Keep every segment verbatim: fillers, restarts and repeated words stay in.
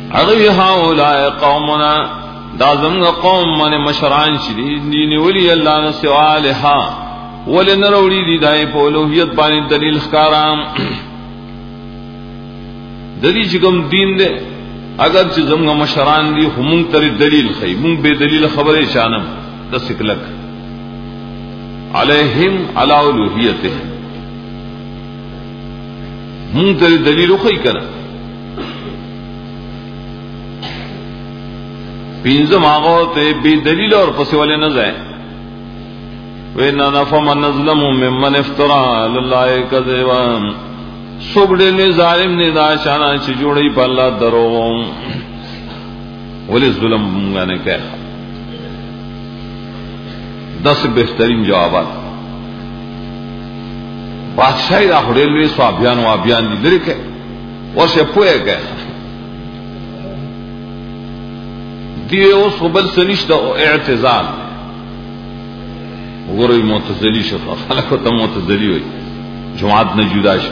اغوی هؤلاء قومنا دا زمغ قوم من مشران شدی دینی ولی اللہ نسوالها ولی نروڑی دی دائی پا الوحیت بانی دلیل خکارام دلی چکم دین دے اگر چی زمغ مشران دی خمونگ تر دلیل خی مونگ بے دلیل خبر شانم دا سکلک علیہم علی الوحیتهم مونگ تر دلیل خی کنا پینزم آغاو تے بے دلیل اور پسی والے نزائیں وَإِنَّا فَمَنْ نَظْلَمُ مِمَّنْ اِفْتَرَى لَلَّهِ كَذِبًا سوکڑے نے ظالم نے دا شانا چی جوڑی پا اللہ دروغوں ولی ظلم مونگا نے کہا دس بہترین جوابات بادشاہی دا خڑیلوی سوابیان و آبیان دی درک ہے واسے پوئے کہا دیوے اس قبل سنشتا اعتزال وګورئ معتزلی شفا خلکو ته معتزلی وي جماعت نه جدا شي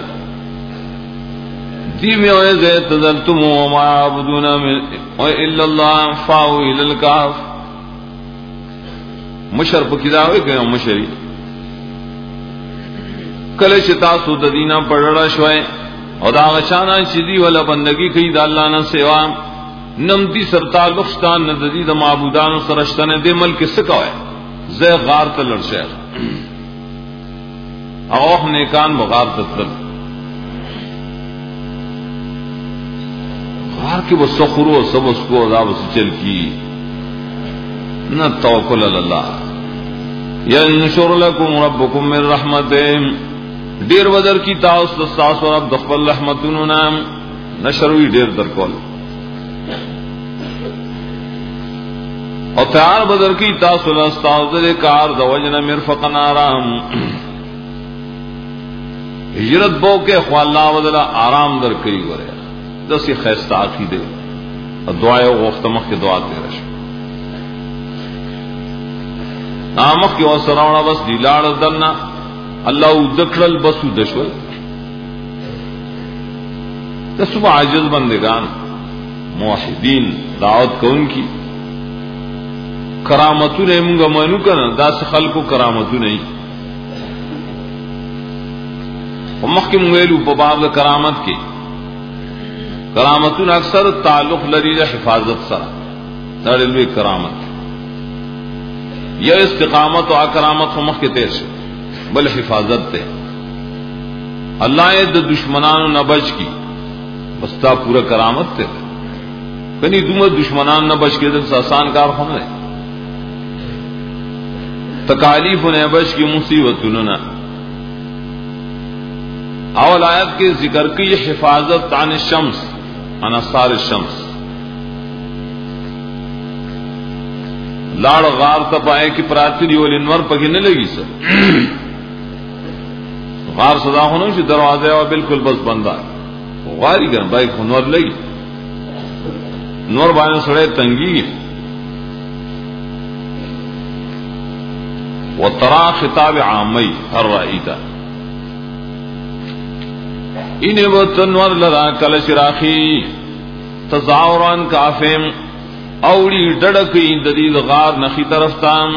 دی مې وایي زه تزلتم وما عبدون الا الله فاو الى الكهف مشر په کدا وي کنه مشری کله چې تاسو د دینه پړړا شوي او دا غشانا چې دی ولا بندگی کوي د الله نه سوا نم دي سر تعلق ستان نه د دې د معبودانو سره شتنه د ملک سکوي زي غار ته لړشه او نیکان بغار ته تل غار کې وسخرو سب اس کو عذاب سے چل کی نہ توکل علی اللہ ینشر لكم ربكم من رحمته ډیر ودر کی تاسو تاسو رب د خپل رحمتونو نام نشروي ډیر در کول اور تیار بدر کی تاسو لاستاذ کار د وجن مرفقنا آرام ہجرت بو کے خو اللہ ودلا آرام در کئی ورے دسی خیستا عقیدے دعائے غفتمخ کی دعا دے رش نامخ کی وسراونا بس دیلاڑ دلنا اللہ دکھل بسو دشول دسو عاجز بندگان موحدین دعوت کون کی کرامتو نے منگا مانو کنا دا سے خلقو کرامتو نہیں ومخ کی منگویلو پا باب دا کرامت کی کرامتو نے اکثر تعلق لری دا حفاظت سرا نارلوی کرامت یا استقامت و اکرامت ومخ کے تیر سے بل حفاظت تے اللہ دا دشمنانو نبج کی بستا پورا کرامت تے کنی دومت دشمنان نبج کے دل سے آسان کار خون رہے تکالیف نے بش کی مصیبت نہ اول آیت کے ذکر کی یہ حفاظت عن الشمس عن اثار الشمس لاڑ غار تپائے کی پراتری وال انور پگی نہ لگی سر غار صدا ہونا کہ دروازے اور بالکل بس بندہ غاری کر بھائی انور لگی نور بانے سڑے تنگی وترى خطاب عامی ہر رائیتا انہیں وہ تنور لرا کل شراخی تزاوران کافیم اوڑی ڈڑکی ددید غار نخی طرف تام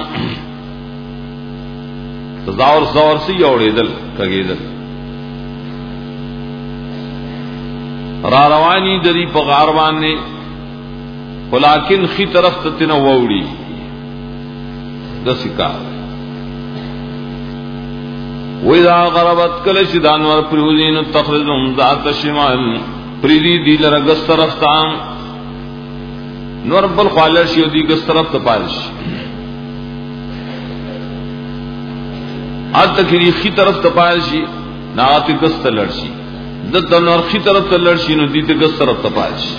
تزاور زور سی اوڑی دل کگی دل را روانی ددی پغاروان نے ولیکن خی طرف تتنا ووڑی دسی کار وَإِذَا غَرَبَتْ كَلَشِ دانور پریوزین تخرجهم ذات الشمال پریدی دی لرا گس طرف تام نور بل خالشی و دی گس طرف تپارش آج تکری خی طرف تپارشی ناغاتی گس تلرشی دت نور خی طرف تلرشی نو دیتے گس طرف تپارش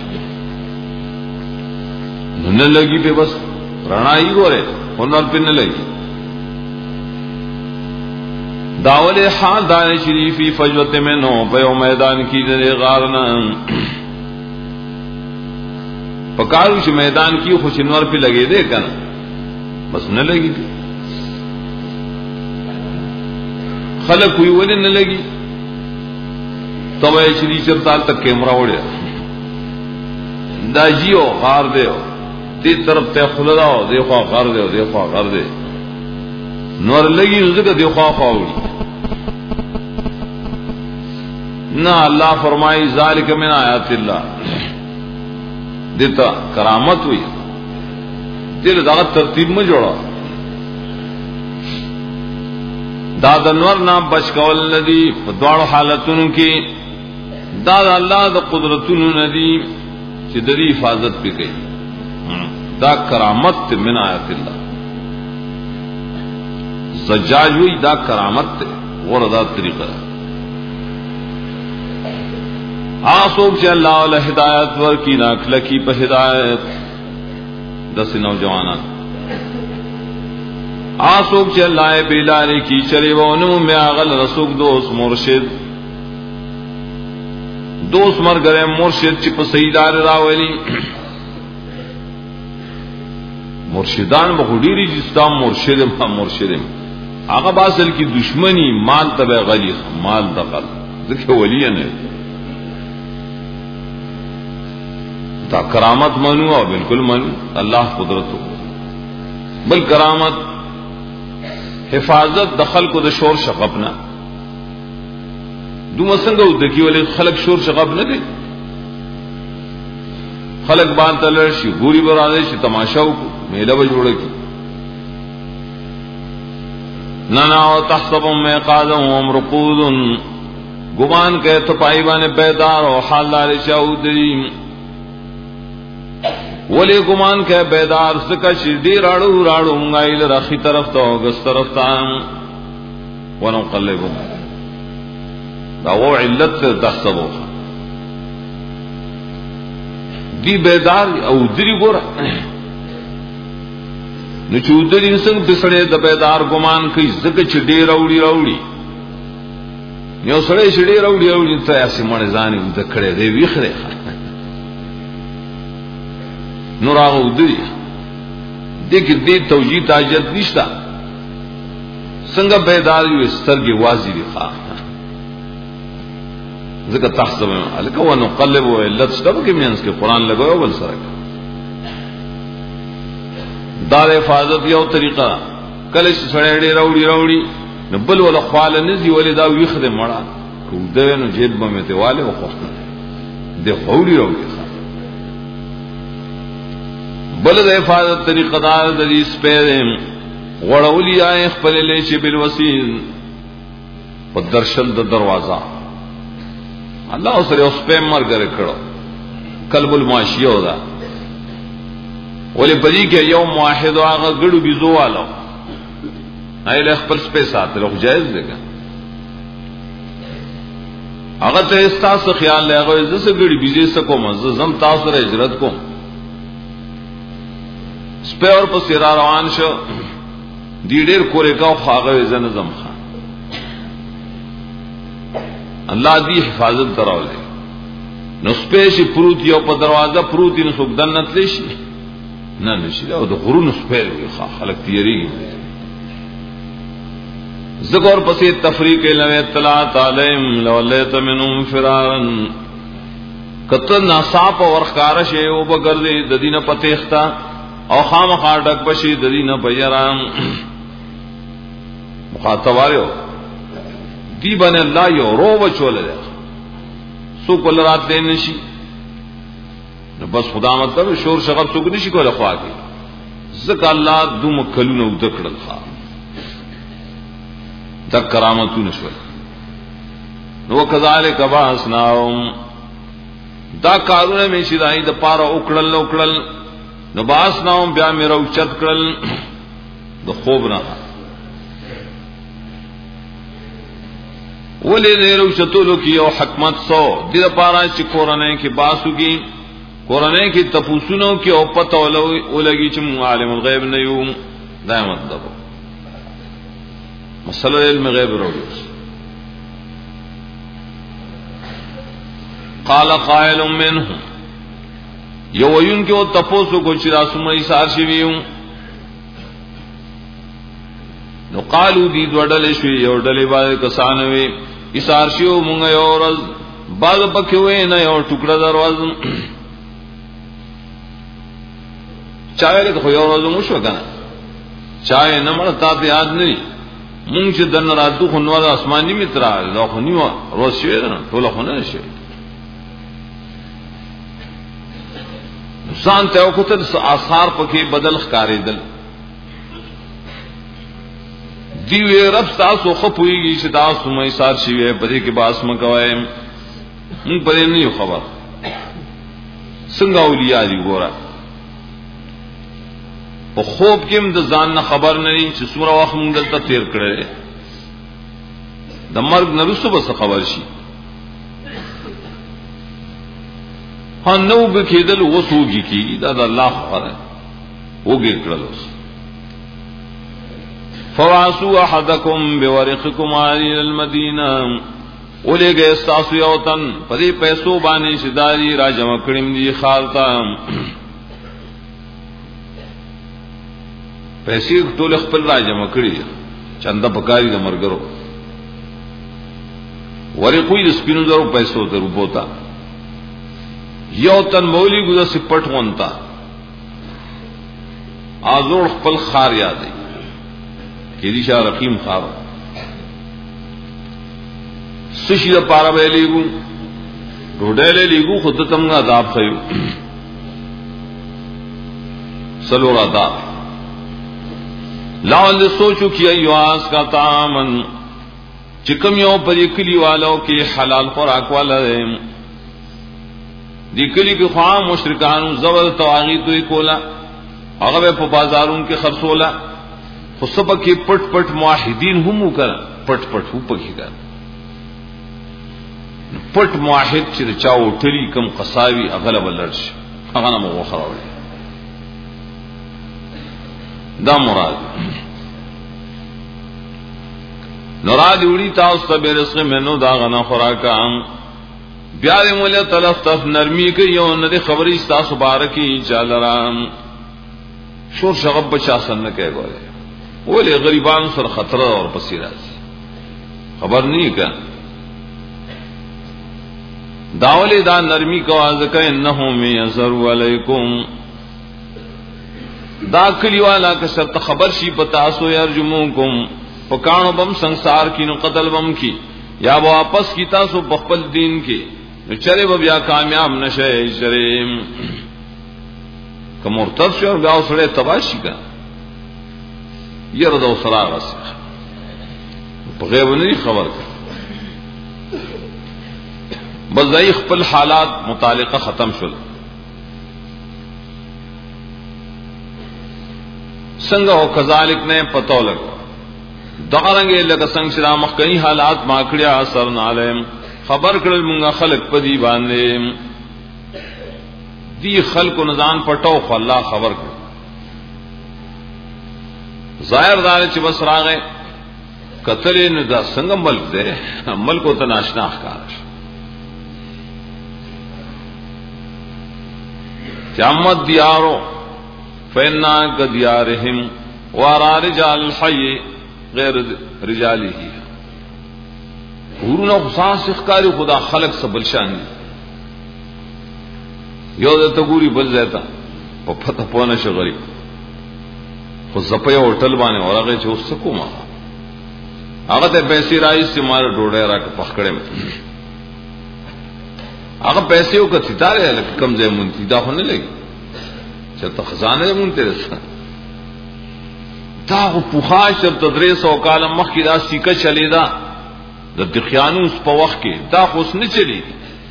نو لگی پہ بس رنائی گو رہے انور پہ نہ لگی داول حال دان شریفی فجوت میں نو پیو میدان کی دے غارنا پکارو چ میدان کی خوش انور پہ لگے دے کنا بس نہ لگی تھی خلق کوئی ولی نہ لگی تو وہ شری چرتا تک کیمرہ اڑیا دا جیو غار دیو دی طرف ته خلدا او دی خوا غار دیو دی خوا غار دی نور لګي زګه دی خوا خواوي نا اللہ فرمائی ذالک من آیات اللہ دیتا کرامت ہوئی دل دا ترتیب میں جوڑا داد انور نام بچ کول ندی دوڑ حالتن کی داد اللہ دا قدرتن ندی چی دری حفاظت پہ گئی دا کرامت من آیات اللہ زجاج ہوئی دا کرامت اور دا طریقہ آسوک چے اللہ علیہ ہدایت ور کی ناک لکی پہ ہدایت دس نوجوانان آسوک چے اللہ بیلاری کی چرے وونو میں آغل رسوک دوست مرشد دوست مر گرے مرشد چپ سیدار راولی مرشدان بخودیری جستا مرشدم ہم مرشدم آقا باسل کی دشمنی مال تبع غلی مال دقل ذکر ولی نے تا کرامت منو اور بالکل منو اللہ قدرت ہو بل کرامت حفاظت دخل کو د شور شغبنا دو مسنگو دکی والے خلق شور شغب نہ دے خلق بان تلر شی گوری برادے شی تماشاو کو میلہ بجوڑے کی نانا و تحسبم میں قادم و مرقود گمان کہ تپائی بانے بیدار و حال دار شاودریم ولی گمان کہ بیدار سکا شدی راڑو راڑو منگائل رخی طرف تا گس طرف تا ونو قلبو دا وہ علت سے تحسبو دی بیدار او دری گورا نچو دری انسان بسڑے دا بیدار گمان کئی سکا شدی راوڑی راوڑی نیو سڑے شدی راوڑی راوڑی تا ایسی مرزانی دکڑے دے ویخرے نوراغ دری دیکھ دی توجیہ تاجت نشتا سنگا بیدار یو استر کی واضی دی خواہ ذکر تحصب میں علکہ ونقلب و علت سٹب کے مینس کے قرآن لگوئے بل سرک دار حفاظت یو طریقہ کلش سڑیڑی روڑی روڑی نبل والا خوال نزی ولی دا ویخ دے مڑا کودوے نو جیب بمیتے والے و خوخ دے خوڑی روڑی خواہ بلد حفاظت طریقہ دار دریس پیدیم غڑولی آئے اخپل لیچے بالوسیل پا درشل دا دروازہ اللہ اسرے اس پہ مر گرے کڑو قلب الماشیو دا ولی پدی کہ یوم واحد و آغا گڑو بیزو والا آئے اخپل سپے ساتھ لوگ جائز دے گا آغا تا استاس خیال لے آغا ازدس گڑی بیزے سکو مزدزم تاثر اجرت کو سپے اور پس را روان شو دی ډیر کورے کا خاغه زن زم خان اللہ دی حفاظت دراولے نو سپے شي پروت یو په دروازه پروت نو څوک دنت لشي نه نشي او د غرون سپے خلق تیری ذکر پسې تفریق لو اطلاع علیهم لولیت منهم فرارا کته ناصاپ ورخار شی او بغرد د دینه پتیختا او خام خاٹک بشی ددینہ بیرام مخاطباریو دی بن اللہ یو رو بچول لے سو کل رات دین نشی بس خدا مطلب شور شغب سوک نشی کو لخوا کی زکا اللہ دو مکلون او دکڑ خوا دک کرامتو نشول نو کذالک باسناهم دا کارونه میں شدائی دا پارا اکڑل اکڑل نو باس ناوم بیا میرا اوچت کرل دو خوب نا ولی دیر اوچتولو کی یو حکمت سو دیر پارا چی کورنے کی باسو کی کورنے کی تپوسونو کی او پتہ اولگی چی عالم الغیب نیو دائمت دبو مسئلہ علم غیب روڑیوس قال قائل منهم یو وین کے وہ تپوسو کو چرا سمئی سار شویوں نو قالو دی دوڑلے شوی یو ڈلے بعد کسانوی اسار شیو مونږ یو ورځ بعد پکې وې نه یو ټوکړه دروازه چاوی ته خو یو ورځ مو شو کنه چاوی نه مړ تا ته یاد نه مونږ چې دن راتو خو نو د اسماني مترا دا خو نیو روز شوی نه ټول خو نه شي ځان ته وکړل آثار پکې بدل ښکارېدل دی وی رب تاسو خو پويږي چې تاسو مې سار شي په دې کې باس مکوي مونږ پرې نه یو خبر څنګه اولیاء دي ګوره په خوب کې هم د ځان نه خبر نه چې سوره وخت مونږ دلته تیر کړل د مرګ نه رسو به خبر شي ها نو به کېدل وسوږي کی دا د الله خبره وګی کړل فواسوا احدکم بورقکم علی المدینه ولګه استاسو یوتن پدې پیسو باندې شداري را جمع کړم دي خالتا پیسې ټول خپل را جمع کړی چنده پکاري د مرګرو ورقوی د سپینو درو پیسو درو بوتا یوتن مولی ګو د سپټ وونتا ازور خپل خار یادې کې دي شاه رقیم خار سشي د پاره به لیګو ډوډۍ له لیګو خود ته موږ عذاب خيو سلو رادا لاول سوچو کی ایواز کا تامن چکم یو پر کلی والو کې حلال خوراک والا دی کلی کې خام مشرکانو زبر تواغیت دوی کولا هغه په بازارونو کې خرڅولا خو سبا کې پټ پټ موحدین هم وکړه پټ پټ هو پکې کړه پټ موحد چې چاو ټری کم قصاوی اغلب لرش هغه نه مو خراوي دا مراد نوراد وړي تاسو ته به رزق منو دا غنا خوراکام بیا دې مولا تلطف نرمي کوي یو نه خبري تاسو بارکی چالرام شور شغب بچا سن نه کوي ګوره ولې غریبانو سره خطر اور پسې راځي خبر نه کا داولې دا نرمي کو ازکه انه می یزر علیکم دا کلی والا که شرط خبر شي پتا سو یرجموکم پکانو بم ਸੰسار کینو قتل بم کی یا واپس کی تاسو بخپل دین کی نو چرے بیا کامیاب نشئ شریم که مرتد شو بیا سره تباشی کا یره دو سراغ اس په غیب نه خبر بزای خپل حالات متعلقه ختم شول څنګه او کذالک نه پتو لګ دغرنګ لکه څنګه چې مخ کوي حالات ما کړیا اثر نه علم خبر کړل مونږه خلق پدی باندې دی خلق نزان پټو خو الله خبر کړ ظاهر دار چې بس راغې قتل نه دا څنګه ملک دی ملک او تناشنا ښکار جامد دیارو فینا کدیارهم وارا رجال الحی غیر رجاله ورونو خاص ښکاری خدا خلق سبل شان یو د تګوري بل زیتا په پته پونه شغری خو زپه یو هوټل باندې اورغه چې اوس کومه هغه ته پیسې راځي چې مار ډوډۍ راک پخکړم هغه پیسې او که ستاره لکه کم ځای مونږ دا خو نه لګي چې ته خزانه مونږ ته رسې دا خو پوخا شپ تدریس او کال مخ کی دا سیکه چلیدا د دخیانوس په وخت کې دا خو نه چلی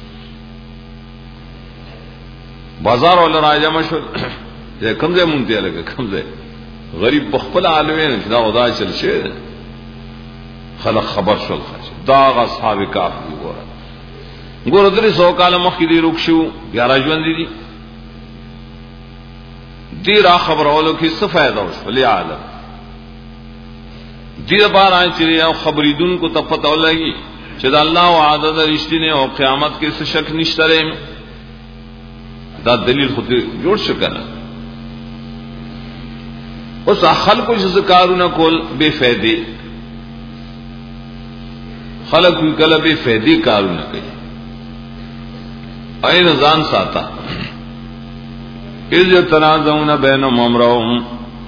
بازار ول راځم شو چې کم ځای مونږ ته لګي کم ځای غریب بخپل عالمین دا ودا چل شي خلق خبر شول دا اصحاب کاف وګوره ګور درې سو کال مخکې دی روښو بیا راځوند دي دی را خبرولو کې څه فائدہ وشول عالم دی بار ان چې یو خبریدون کو ته پته ولګي چې د الله وعده د رښتینه او قیامت کې څه شک نشته دا دلیل خو جوړ شو کنه اوس خلکو چې کارونه کول بے فائدې خلق کله بے فائدې کارونه کوي اين ځان ساته اذ يتنازعون بينهم امرهم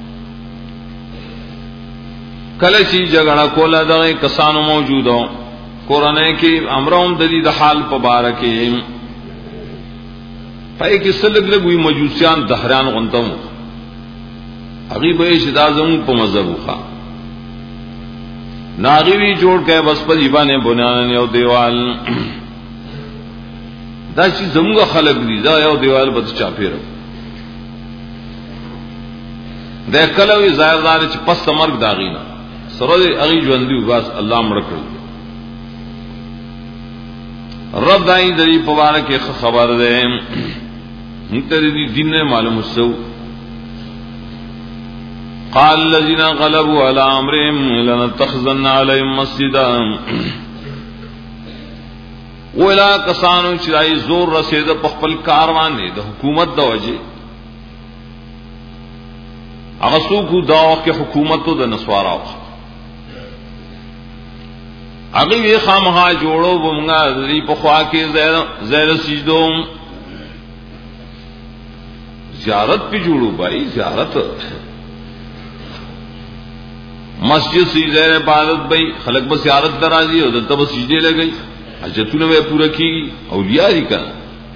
کله چې جګړه کوله دغه کسانو موجودو قرآن کې امرهم د دې د حال په باره کې پای کې سلګ لګوي مجوسیان دهران غنتم هغه به شدا زمو په مذهب وخا ناغوی جوړ کړي بس په دیوانه بنیان یو دیوال دا چې زموږ خلق دي دا یو دیوال به چا پیرو دا کلوې زایردار چې پس مرګ داغینا سره هغه ژوندۍ واس الله مړ کړ رب دای دې په واره کې خبر ده انته دې دین نه معلوم وسو قال الذين غلبوا على امرهم لنتخذن عليهم مسجدا ولا کسانو چې دای زور رسید په خپل کاروان نه د حکومت د وجه هغه څوک دا چې حکومت د نسواراو هغه یې خامخا جوړو ومغه دې په خوا کې زیر زیر سجدو زیارت په جوړو بھائی زیارت مسجد سی زیر عبادت بھائی خلق بس زیارت درازی او دلته بس سجدے لګئی حاجتونه به پوره کیږي اولیاء دي کنه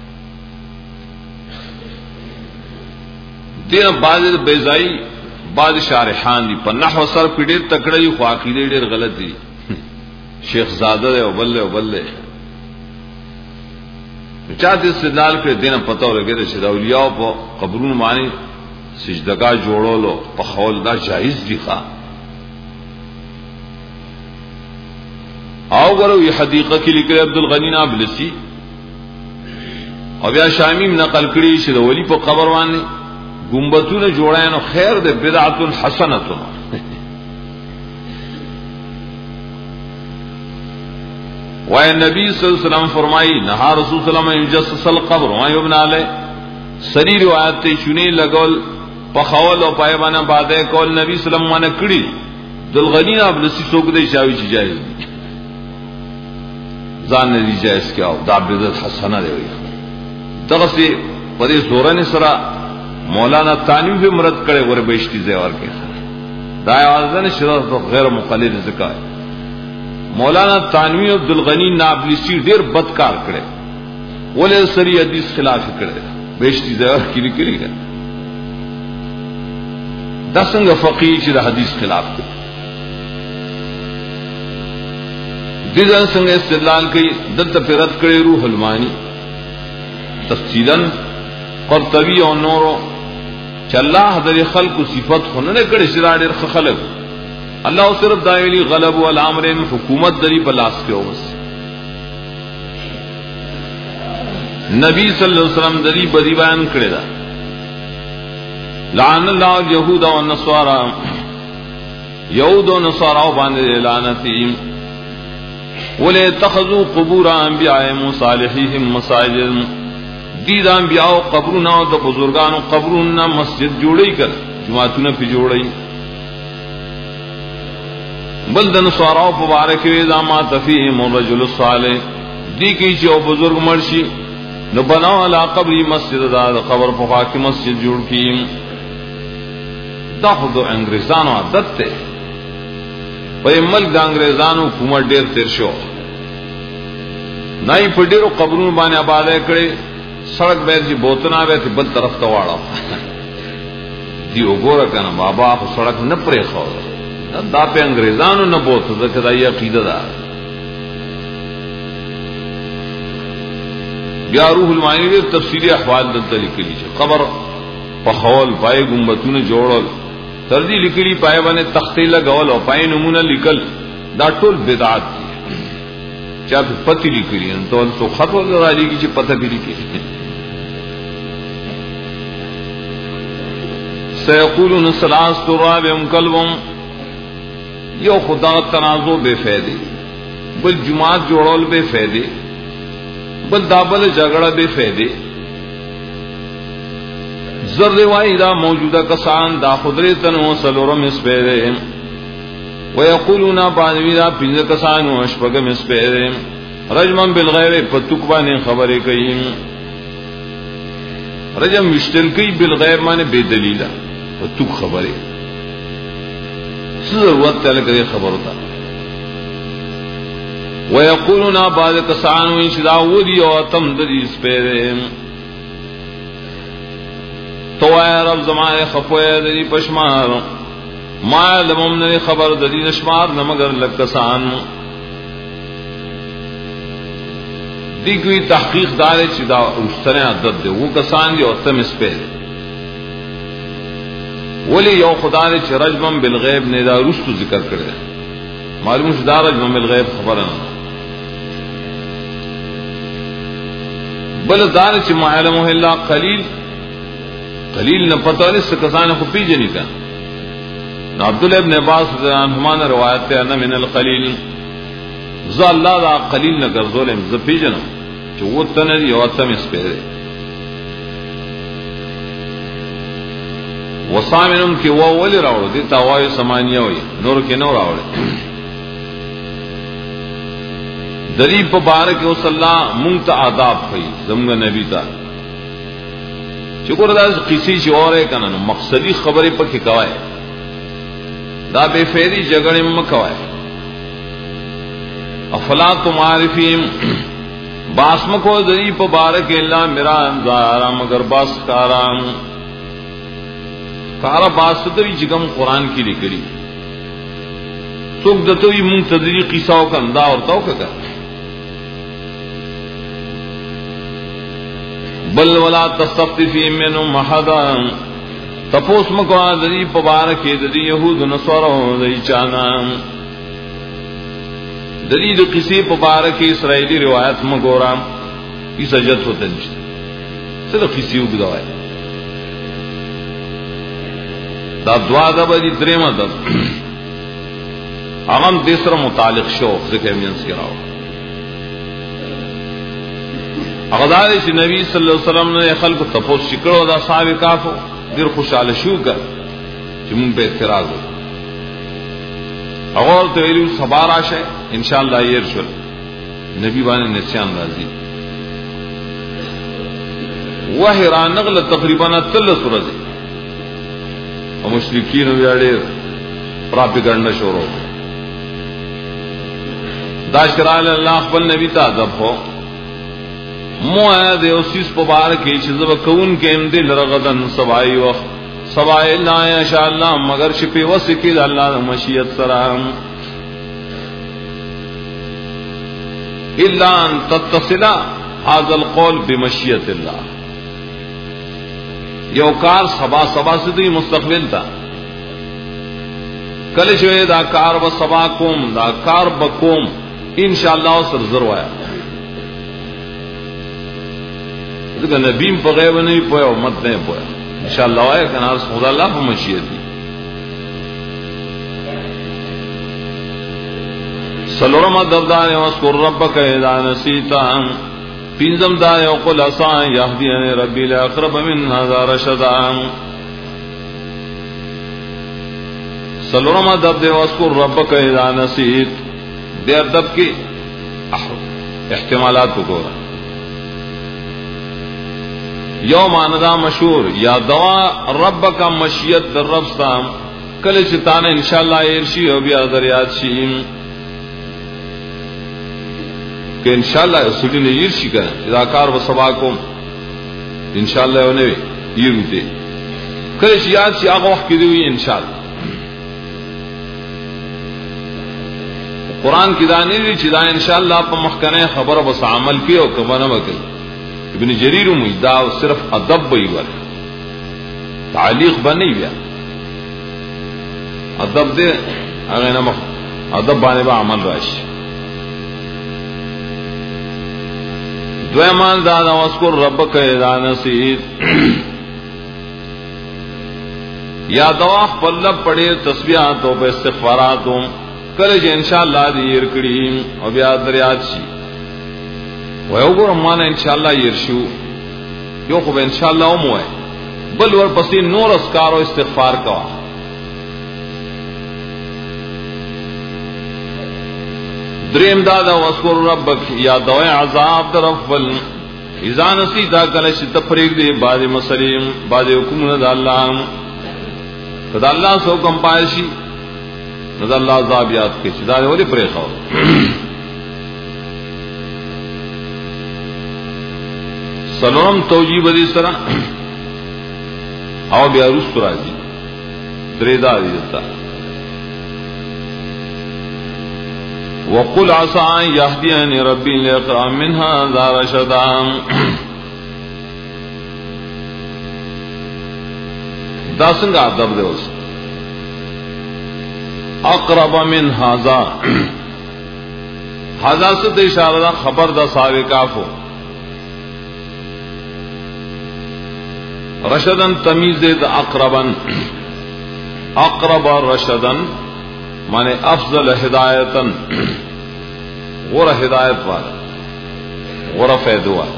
دغه بعض بیزای بعض شارحان دي په نحو سر پیډر تکړه خو عقیده ډېر غلط دي شیخ زاده او بل او بل چا دې استدلال کړ دینه پته ولګی چې د اولیاء په قبرونو باندې سجدګاه جوړولو په خول دا جایز دي ښا او غرو یہ حدیقہ کی لیکل عبد الغنی نابلسی او بیا شامیم نقل کړي چې د ولی په قبر باندې گنبدونه جوړای نو خیر ده بدعت حسنه وای نبی صلی الله علیه وسلم فرمایي نهار رسول الله صلی الله علیه وسلم یجسس القبر و یبنى علی سری روایت ته شونی لګول په خول او پای باندې باندې کول نبی صلی الله علیه وسلم کړي دلغنی نابلسی څوک دی شاوی چې جایز ځان نه جایز کیاو دا بدعت حسنه دی دغه سي په دې زورن سره مولانا تانوی به مرد کړي ور بهشتي زیور کې دا اوازن شرط غیر مقلد ذکر مولانا تانوی عبد الغنی نابلسی ډیر بدکار کړي ولې سری حدیث خلاف کړي بهشتي زیور کې لیکلي دا څنګه فقيه چې د حدیث خلاف کوي دغه څنګه استدلال کوي دلته پیرت کړي روح المانی تفصیلا قرطبی او نورو چې الله د خلق صفات خو نه کړي چې ډېر خلق الله صرف دایلی غلب او الامر حکومت دری بلاس کې اوس نبی صلی الله علیه وسلم دری بدی بیان کړی دا لعن الله اليهود والنصارى يهود ونصارى باندې لعنتهم ولا اتخذوا قبور انبيائهم وصالحيهم مساجد دي د انبیاء او قبرونو او د بزرګانو قبرونو مسجد جوړی کړ جماعتونه په جوړی بل د نصاراو په باره کې ځامات فيهم الرجل الصالح دي کې چې او بزرګ مرشي نو بناو علی قبر مسجد دا قبر په خوا کې مسجد جوړ کړي دا خو د انګريزانو عادت ده په ملک د انګريزانو حکومت ډېر تیر شو نه په ډېرو قبرونو باندې آباد کړي سڑک به چې بوتنا به بل طرف ته واړو دی وګوره کنه بابا خو سڑک نه پرې خو دا په انګريزانو نه بوت ځکه دا یې عقیده ده بیا روح المعانی د تفصیلی احوال دلته لیکلي چې قبر په خول پای ګمبتونه جوړول تر دې لیکلي پای باندې تختې لګول او پای نمونه لیکل دا ټول بدعت دي چا په پتی لیکلي ان ټول څو خط ولرالي چې پته دي لیکلي سيقولون ثلاث رابعهم كلبهم یو خدا تنازع بے فائدے بل جماعت جوړول بے فائدے بل دابل جګړه بے فائدے زر روای دا موجودہ کسان دا خدرتن و سلورم اسپیرهم ويقولون بعضویرا پینځه کسان او شپږم اسپیرهم رجمن بالغیب پتوک باندې خبرې کوي رجم مشتل کی بالغیب مانے بے دلیلا تو خبر ہے ضرورت تل کرے خبر ہوتا ويقولون بعض کسان انشدا ودی او تم دریس پیرے تو اے رب زمانے خفوے دری پشمار ما علمم نے خبر دری نشمار نہ مگر لکسان دی کوئی تحقیق دار چدا استنے عدد دے وہ کسان جو تم اس پہ ولی یو خدا نے رجم بالغیب نے دا رست ذکر کرے معلوم شدا رجم بالغیب خبر نہ بل دار چ معلوم الا قلیل قلیل نہ پتہ اس کسان کو پی جنی کا عبداللہ ابن عباس رضی اللہ عنہما نے روایت ہے ان من القلیل ز اللہ دا قلیل نہ گرزولم ز پی جن جو وہ تنری او تم اس پہ وصامنم کی وہ ولی راوڑ دی توای سمانیہ ہوئی نور کے نور راوڑ دریب بارک و صلی اللہ منت آداب پئی زمگا نبی تا چکر دا قصی چی اور ہے کنا مقصدی خبری پر کی کوائے دا بے فیدی جگڑی مکوائے افلا تمعارفیم باسمکو دریب بارک اللہ میرا انزارا مگر باس کارام کارا باس دوی جگم قرآن کی لکڑی سوک دتوی منتظری قصاو کا اندہ اور تو کا بل ولا تستفتی فی منهم احدا تپوس مکو دری پبارک دری یہود نصارا دری چانا دری دو قصے پبارک اسرائیلی روایت مگورا کی سجد ہوتا نشتا صرف قصے اگدوائے دا دعا دبا دی دریم دب اغم دیسر متعلق شوق ذکر امینس کی راو اغدار چی نبی صلی اللہ علیہ وسلم نے خلق تپوس شکرو دا صحابی کافو دیر خوشحال شو کر چی من پہ اعتراض ہو اغور تو ایلیو سبار آشے انشاءاللہ یہ رشل نبی بانے نسیان رازی وحی رانغل تقریباً تل سورزی اور مشرکین ویاڑے پراپیگنڈا شورو داشکرال اللہ اقبل نبی تا ادب ہو مو آیا دے اسیس پبارکی چیزب کون کے اندل رغدن سبائی وقت سبائی اللہ یا شاء اللہ مگر شپی وسکی دا اللہ مشیت سرام اللہ ان تتصلا هذا القول بمشیت اللہ یو کار سبا سبا سے دی مستقبل تا کل شوئے دا کار و سبا کوم دا کار بکوم انشاءاللہ سر ضروایا کہ نبیم پا غیب نہیں پویا امت نہیں پویا انشاءاللہ آئے کہ نارس خدا اللہ پا مشیت دی سلورم دردار واسکر ربک اذا نسیتا پینزم دار وقل اسان یهدین ربی لاقرب من هذا رشدا سلورم درد واسکر ربک اذا نسیت دیر دب کی احتمالات کو رہا یوم آندا مشہور یا دوا رب کا مشیت در رب سام کل چتانے انشاءاللہ ارشی ہو بیا دریات شیم کہ انشاءاللہ سلی نے ارشی کریں اداکار و سباکم انشاءاللہ انہیں یہ روتے کل شیاد شی آگا وقت کی دوئی انشاءاللہ قرآن کی دانی دی چی دا انشاءاللہ پا محکنے خبر بس عمل کی او کبنا بکل ابن جریر مجدا صرف ادب بئی ور تعلیق بنی بیا ادب دے اگر نمخ ادب بانے با عمل راش دویمان دادا واسکر ربک اذا نسیت یا دواخ پلب پڑے تسبیحاتوں پہ استغفاراتوں کلج انشاءاللہ دی ارکڑیم او بیا دریات شی ویوگر امانا انشاءاللہ یرشو یو خوب انشاءاللہ امو ہے بل ور پسی نور اسکار و استغفار کوا دریم دادا واسکر ربک یا دوئے عذاب در افل اذا نسیتا کله چې تفریق دی بعد مسلم بعد حکم د الله کدا الله سو کوم پایشي نو الله عذاب یاد کې چې دا ولې پرې خو سلام توجیب دې سره او بیا رسول راځي درې دا دي تا وقل عسى ان يهديني ربي لأقرب من هذا رشدا دا څنګه ادب دی اوس اقرب من هذا هذا څه اشاره ده خبر ده سابقافو رشدن تمیز دے دا اقربن اقرب رشدن مانے افضل ہدایتن غور ہدایت والا غور فیدو والا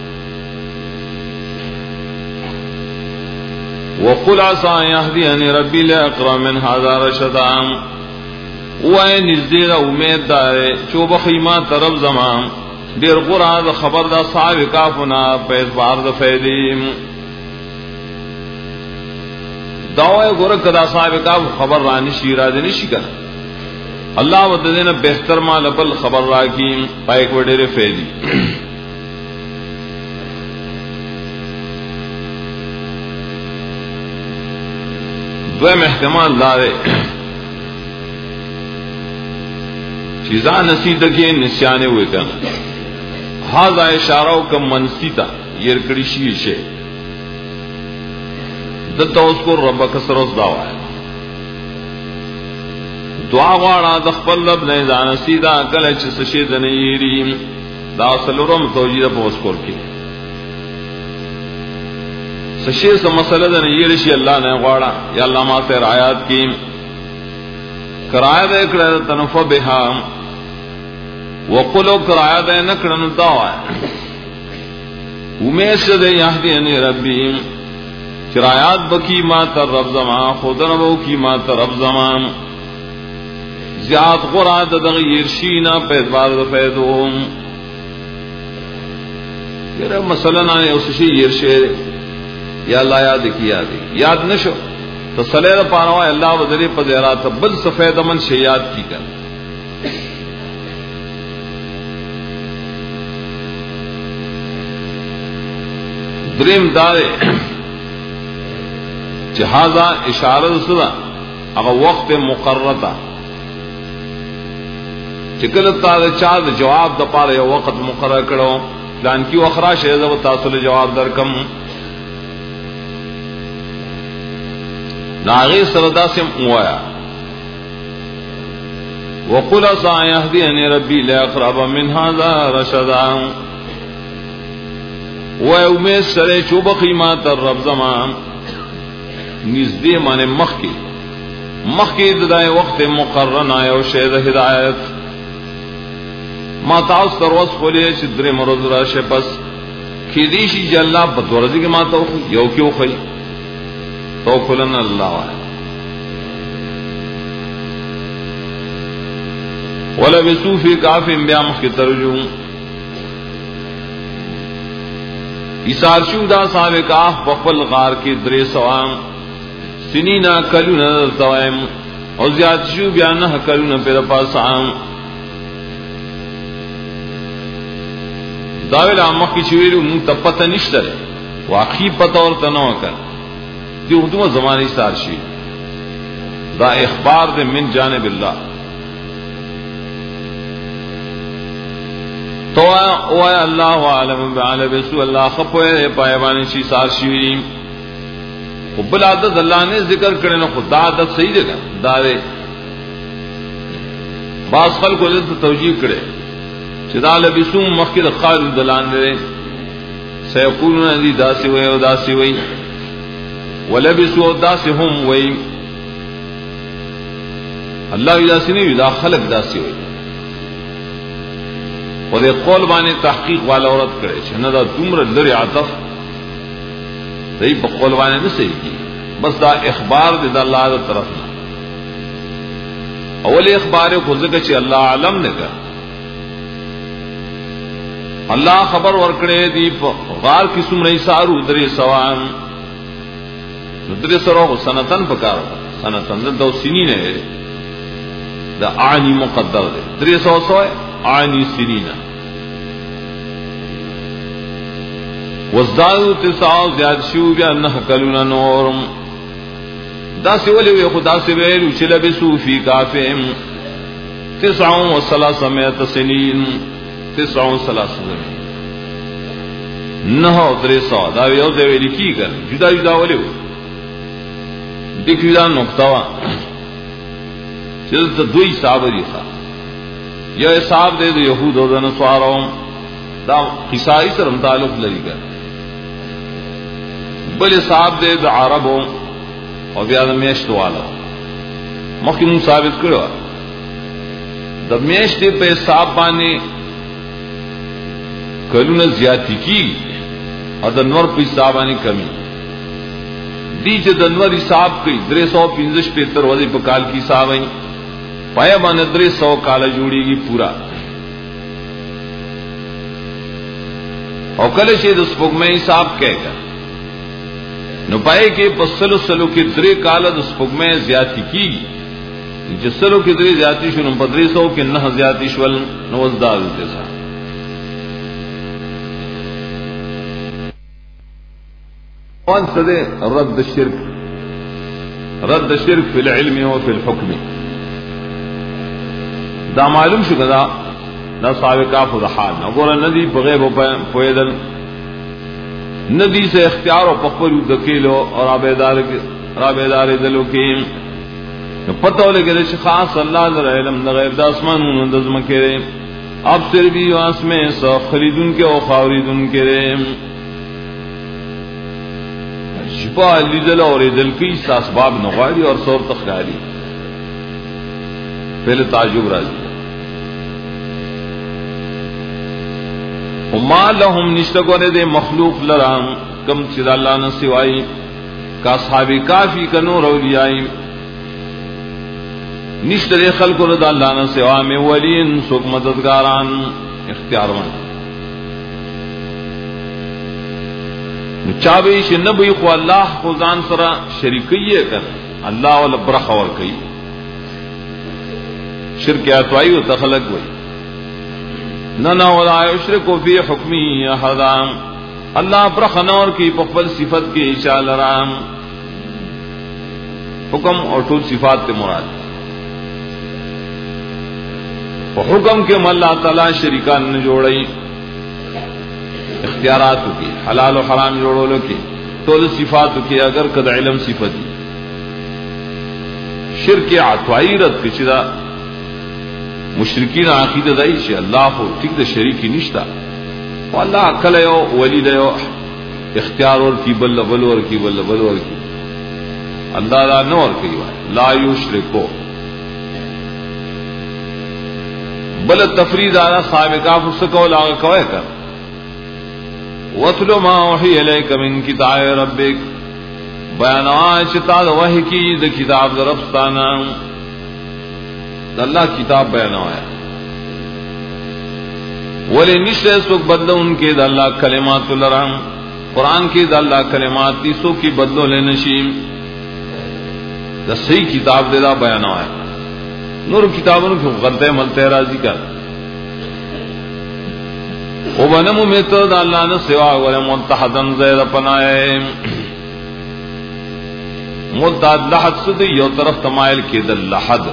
وقل عسى ان يهديني ربي لاقرب من هذا رشدا وای نزدې امید دار چوبخی ما طرف زمان ډیر غور خبر دا صاحب کافنا په اعتبار د فیدیم داوی گورا کدا صاحب کا خبر رانی شیرا دے نشی کنا اللہ وددین بہتر مال بل خبر راکی پائک وڈیر فیدی دویم احتمال دارے چیزا نسیتا کی نسیانے ہوئے کنا حاضا اشارہ کم منسیتا یرکڑی شیشے دلتا اس کو رب کسروس دعوا ہے دعا غاڑا دخپل لب نیزان سیدہ کلچ سشید نیریم دا سلورم توجید پوسکور کی سشید سا مسئلہ دا نیرشی اللہ نے غاڑا یا اللہ ما تیر آیات کی کرایہ دے اکڑا تنفع بہا وقلو کرایہ دے نکڑن دعوا ہے امیش دے یہدینی ربیم چرایات بکی ما تر رب زمان خودن بو کی ما تر رب زمان زیاد قرآن دغیر شینا پید بار دفیدوم یہ مثلا آنے اسشی یرشے یا اللہ یاد کی یادی یاد نشو تو صلی اللہ پانوائے اللہ وزری پذیرات بل سفید من شیاد کی کر دریم دارے جہازا اشارت صدا اگر وقت مقررتا چکلتا دا چاہ دا جواب دا پارا یا وقت مقرر کرو لان کی اخرا شہزہ و تاصل جواب در کم ناغی سردا سے موایا وقل عسى ان يهديني ربي لاقرب من هذا رشدا و امید سرے چوبقی ما تر رب زمان نزدې معنی مخکی مخکی دای وخت مقرر نه او شه د هدایت ما تاسو تر اوس خولې چې درې مرز راشه پس کې دې شي چې الله په ورځ کې ما ته یو کې وخی توکلن الله ولا بسوفي کاف بیا مخکی ترجم ایثار شو دا صاحب کاف په خپل غار کې درې سوام سنینا کلونا توائم او زیاد شو بیانہ کلونا پیر پاس آم داویل آمک کی چویلو مون تا پتہ نشتر واقعی پتہ اور تنوع کر دی اردو میں زمانی سارشی دا اخبار دے من جانب اللہ تو اوہ اللہ عالم بعالم بسو اللہ خپوئے پائبانی چی سارشی بل عادت اللہ نے ذکر کرے نا خود دا عادت صحیح دے گا دارے بعض خلق کو عزت توجیح کرے چدا لبسوم مخیر قالو دلان دے سیقولون دی داسی وی و داسی وی ولبسو داسی ہم وی اللہ وی داسی نہیں وی دا خلق داسی وی و دے قول بانے تحقیق والا عورت کرے چھنا دا دمر لر عطف دی بقول وانے نہ صحیح کی بس دا اخبار دے دا اللہ دا طرف نہ اول اخبار کو ذکر چھ اللہ علم نے کہا اللہ خبر ورکڑے دی غار کی سمرئی سارو درې سوان درې سرو سنتن پکارو سنتن دو سنین ہے دا آنی مقدر دے درې سو سو آنی سنین وزدادو تسعو زیاد شیو بیا نح کلون نورم دا سی ولی وی خدا سی ویلو چی لبسو فی کافیم تسعو و سلاس میت سنین تسعو و سلاس زمین نحو درې سو دا ویو دیویلی کی کر جدا جدا ولی وی دیکھو دا نقطوا چیزتا دوی صحابہ دی خواه یا صحاب دے دا یہود و دا نصواروں دا قصائی سرم تعلق لری کر بل صحاب دے دا عربوں اور بیا دا میشت والا مخی مون ثابت کرو دا میشت پہ صحاب بانے کلون زیادتی کی اور دا نور پہ صحاب بانے کمی دی چې د نور حساب کوي درې سو پنځه شپېتر ورځې په کال کې حساب وي پایا باندې درې سو کال جوړیږي پورا او کله چې د سپوږمۍ حساب کېږي نو پای کې پسلو سلو کې درې کال د سپوږمۍ زیاتی کیږي چې سلو کې درې زیاتی شونه په درې سو کې نه زیاتی شول نو وزداد دي ځا کون څه ده رد الشرك رد الشرك في العلم وفي الحكم دا معلوم شو کدا دا سابقہ فضحان وګور ندی په غیب په پویدل ندی سے اختیار او پخپل دکیلو اور ابیدار رابیدار دلو کې پتہ ولګی چې خاص الله تعالی علم د غیب د اسمانونو د زمکه اب تر بھی واس میں سو خریدون کے او خاوریدون کے شپا لیدل اور دل کی اسباب نغاری اور سور تخاری پہلے تعجب راضی وما لهم نشتگونے دے مخلوق لرام کم چیز اللہ نے سوائی کا اصحاب کافی کا نور اولیائی نشتر خلق رضا اللہ نے سوا میں ولین سوک مددگاران اختیار من چاویش نبی خو اللہ خوزان سرا شریکیے کر اللہ والا برخ اور کئی شرک اتوائی و تخلق وئی ننا ولا یشرکو فی حکمی احدا اللہ برخ نور کی پخبل صفت کی اشال رام حکم اور ٹول صفات کے مراد حکم کے اللہ تعالی شریکان نے جوڑئی اختیارات کی حلال و حرام جوڑو کی ٹول صفات کی اگر قد علم صفتی شرک عطوائی رد کی چدا مشرکین عقیدہ دائی چھ اللہ کو ٹھیک دا شریکی نشتا و اللہ عقل ہے ولی دے اختیار اور کی بل بل اور کی بل بل اور کی اللہ لا نور کی لا یشرکو بل تفرید آنا سابقہ فسکو لاغ کوئے کر وَاتْلُ مَا أُوحِيَ إِلَيْكَ مِنْ كِتَابِ رَبِّكَ بیانوا چتا وحی کی د کتاب ربستانا اللہ کتاب بیانوا ہے ولی نشتے سوک بدلو ان کے دا اللہ کلمات لرام قرآن کے دا اللہ کلمات تیسو کی بدلو لنشیم دا صحیح کتاب دے دا بیانوا ہے نور کتابوں کی غلطے ملتے راضی کر وبنمو میتو دا اللہ نے سوا ولا متحدن زید پنائے متحد لحد سدی یو طرف تمائل کی دل لحد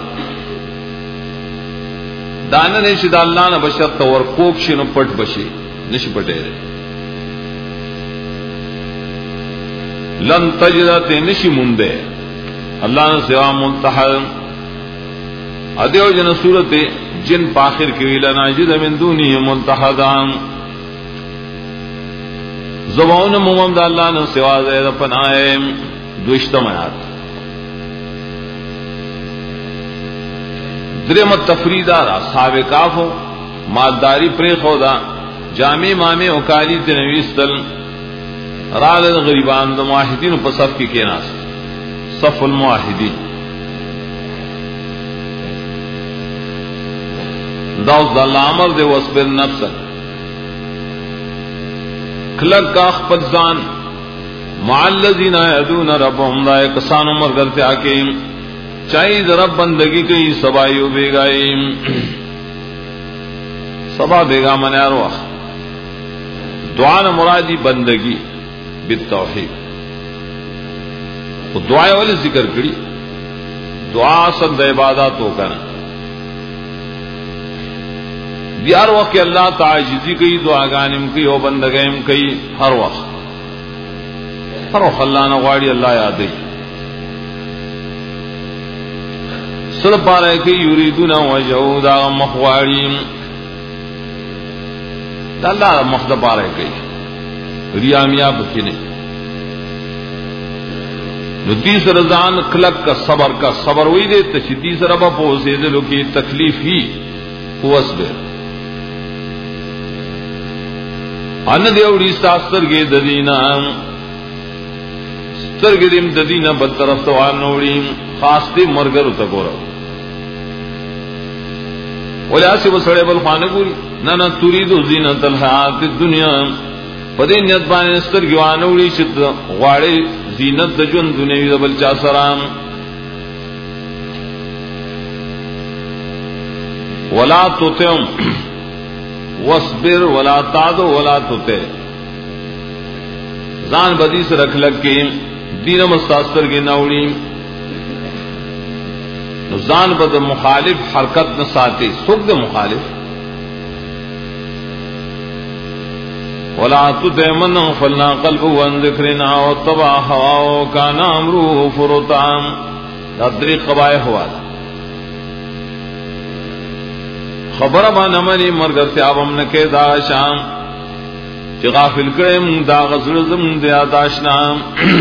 دانا نیشی دا اللہ نے بشر تور کوک شنو پٹ بشی نشی پٹے رہے لن تجدت نشی مندے اللہ نے سوا متحد ادیو جن صورت جن پاخر کی لنا جد من دونی ملتحدان زبان محمد اللہ نے سوا زید پنائے دوشتم آیات درمت تفریدہ را صحاب کافو مالداری پری خودا جامع مامع وکالی تنویستل رالد غریبان دا معاہدین پا صف کی کیناس صف المعاہدین داؤز دا اللہ عمر دے وصبر نفسک کلک کا خپل ځان مع الذین یدعون ربهم دا کسان عمر کرتے آکے چاہیے رب بندگی کی سبایو بیگائی سبا بیگا من ارواح دعا نہ مرادی بندگی بالتوحید وہ دعا والے ذکر کری دعا سند عبادات ہو کر دیار وقت اللہ تعاجزی کی دعا گانم کی ہو بندگیم کی ہر وقت ہر وقت اللہ نغواڑی اللہ یاد سر پارے کی یریدون وجہو دا مخواڑی اللہ مخد پارے کی ریامیاب کی نہیں نو تیسر زان کلک کا صبر کا صبر وہی دے تشی تیسر ابا پوسے دلو کی تکلیف ہی وصبر ان دیوڑی ستاستر کے ددینا ستر کے دیم ددینا بدطرف توان نوڑی خاص دی مرگر اتگورا ولی آسی بسڑے بالخوانے گوری نانا تریدو زینت الحیات الدنیا پدی نیت بانے ستر گوان نوڑی شد غاڑی زینت دجون دنیاوی دبل چا سرام ولا تطعم واصبر ولا تعد ولا تطع زان بدی سے رکھ لگ کے دین مستاثر کے نوڑی زان بد مخالف حرکت نہ ساتھی سکھ دے مخالف ولا تطع من غفلنا قلبه عن ذکرنا واتبع هواه وكان امره فرطا تدری قبائح ہوا خبر با نمانی مرگر تیابم نکے دا شام چی غافل کرم دا غزرزم دیا داشنام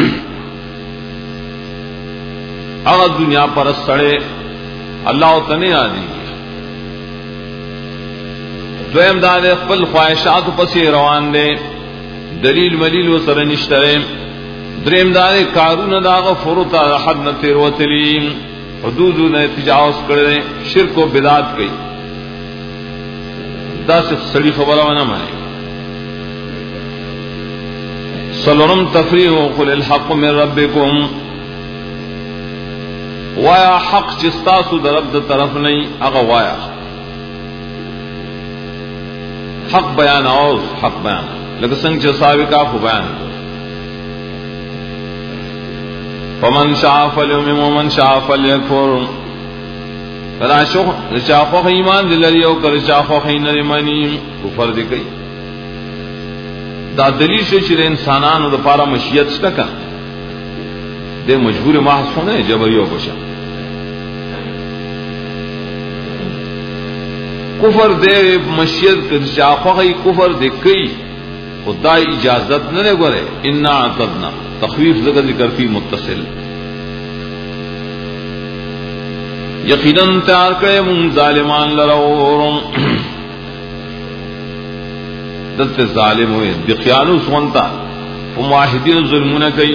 اگر دنیا پر سڑے اللہ تنے آدھی دویم دارے خپل خواہشات پسی روان دے دلیل ملیل و سرنشترے دریم دارے کارون داغ فرطا حد نتیر و تلیم حدود نے تجاوز کرے شرک و بدعت کی دا سے سڑی خبرہ نہ مانے سلورم تفریح قل الحق من ربکم وایا حق چستاسو در رب در طرف نہیں اگا وایا حق بیان اور حق بیان لیکن سنگ چساوی کا فو بیان فمن شاء فلیؤمن ومن شاء فلیکفر رچاخوخ ایمان دلری او کر رچاخوخ ایمان کفر دی کئی دا دلیل سے چرے انسانان دا پارا مشیت شکا دے مجبور محض ہونے جبریو بشا کفر دے مشیت رچاخوخ کفر دی کئی خدا اجازت نہ گورے انا اعتدنا تخویف ذکر ذکر فی متصل یقیناً تیار کرے من ظالمان لرور دلتے ظالم ہوئے دقیانو سونتا ومواحدین ظلمون کئی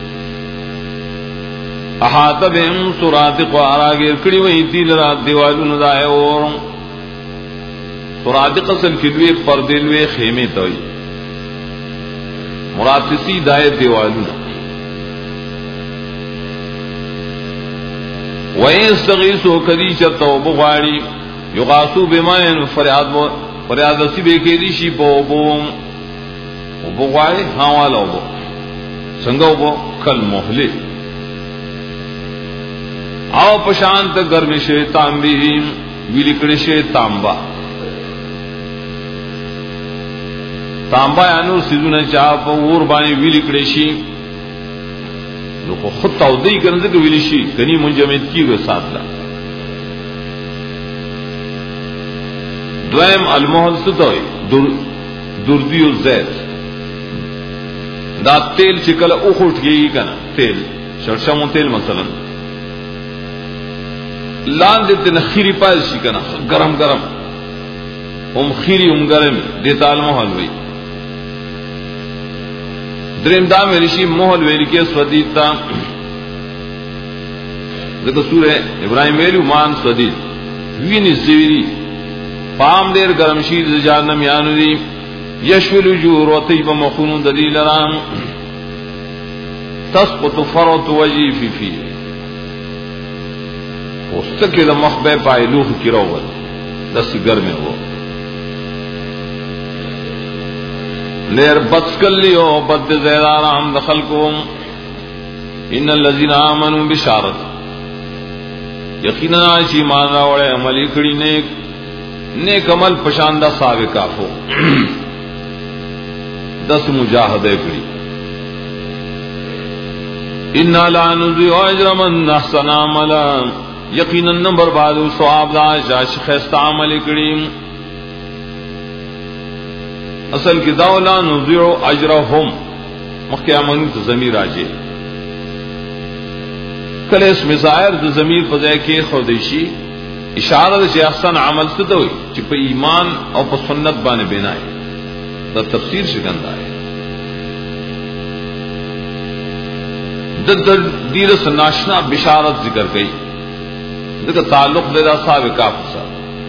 احاط بهم سرادق و آراغیر کڑی وئی دیل رات دیوالو ندائے اور سرادق اصل کدوے پردلوے خیمے توئی مراتسی دائے دیوالو نا وَيَسْتَغِيثُوا كَدِيشَ تَوْبُغَارِي يُغَاثُوا بِمَاءٍ فَرِيَادْ فَرِيَادْ سِبے کېدی شي په اوبو اوبو غواړي هاواله اوبو څنګه اوبو کل مهله او پشانت ګرمي شي تانبي ویل کړي شي تانبا تانبا انو سيزونه چا په ور باندې ویل کړي شي نو خود تودی کرنے کے ویلی شی کنی منجمد کی ہوئے ساتھ لا دویم المحل ستوئی دردی و زید دا تیل چکل اخوٹ گئی کنا تیل شرشم و تیل مثلا لان دیتے نا خیری پائز شی کنا گرم گرم ام خیری ام گرم دیتا المحل ہوئی دریم دا میں رشی محل ویلی کے سودید تا ذکر سورہ ابراہیم ویلو مان سودید وینی زیویری پام دیر گرم شید جانم یانو دی یشوی الوجوه وطیب مخون دلیل رام تسقط فرط وجیف فی استکی دا مخبے پائلوخ کی روت دس گرم ہو لیر بدسکل لیو بد زیدارام دخل کو ان الذین آمنوا بشارت یقینا چی مان راوڑے عملی کڑی نیک نیک عمل پشاندہ سابقہ ہو دس مجاہدے کڑی انا لا نضيع اجر من احسن عملا یقینا نمبر بعد ثواب دا جاش خیست عمل کڑی اصل کی دولا نضيع اجرهم مخیامن ضمیر راجے کله اسم ظاهر د ضمیر په ځای کې خودیشي اشاره د احسن عمل څه ته وي چې په ایمان او په سنت باندې بنای دا تفسیر څنګه ہے د دیر سناشنا بشارت ذکر کړي دغه تعلق د اصحاب کاف سره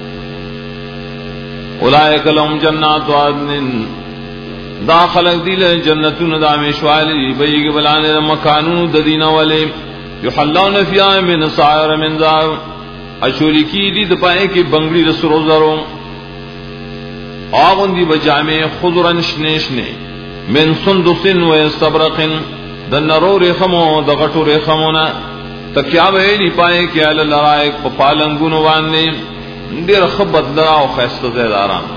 اولئک لهم جنات عدن داخل دیل جنتون دامیشوالی بیگ بلانے مکانون ددین والے یحلون فیها من سائر من ذهب اشوری کی دی دپائے کی بنگڑی رسرو زرو آغن دی بجامع خضرن شنیشنے من سندس و استبرق دنرو ریخمو دغٹو ریخمونا تکیاب ایلی پائے کی علی لرائک پپالنگونو واننے دیر خبت دراو خیست زیداران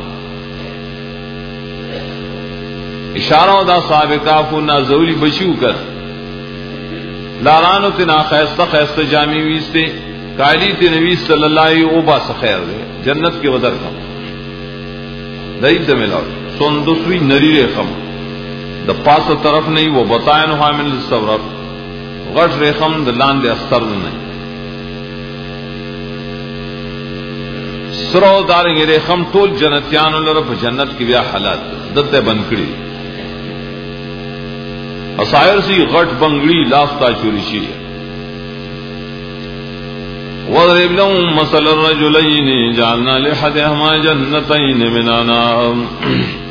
اشارہ دا سابقافو نازولی بچیو کر لارانو تنا خیستہ خیستہ جامی ویستے کالی تی نبی صلی اللہ علیہ او باس خیر دے جنت کے ودر کم دائید دا ملاو سندسوی نری ریخم دا پاس طرف نہیں وہ بطائن حامل الصورت غٹ ریخم دا لان دے استر نہیں سرو دارنگی ریخم طول جنتیانو لرف جنت کی بیا حالات دتے بنکڑی اصائر سی غٹ بنگڑی لاستا چوری شی وضرب لهم مثل الرجلين جعلنا لأحدهما جنتين من أعناب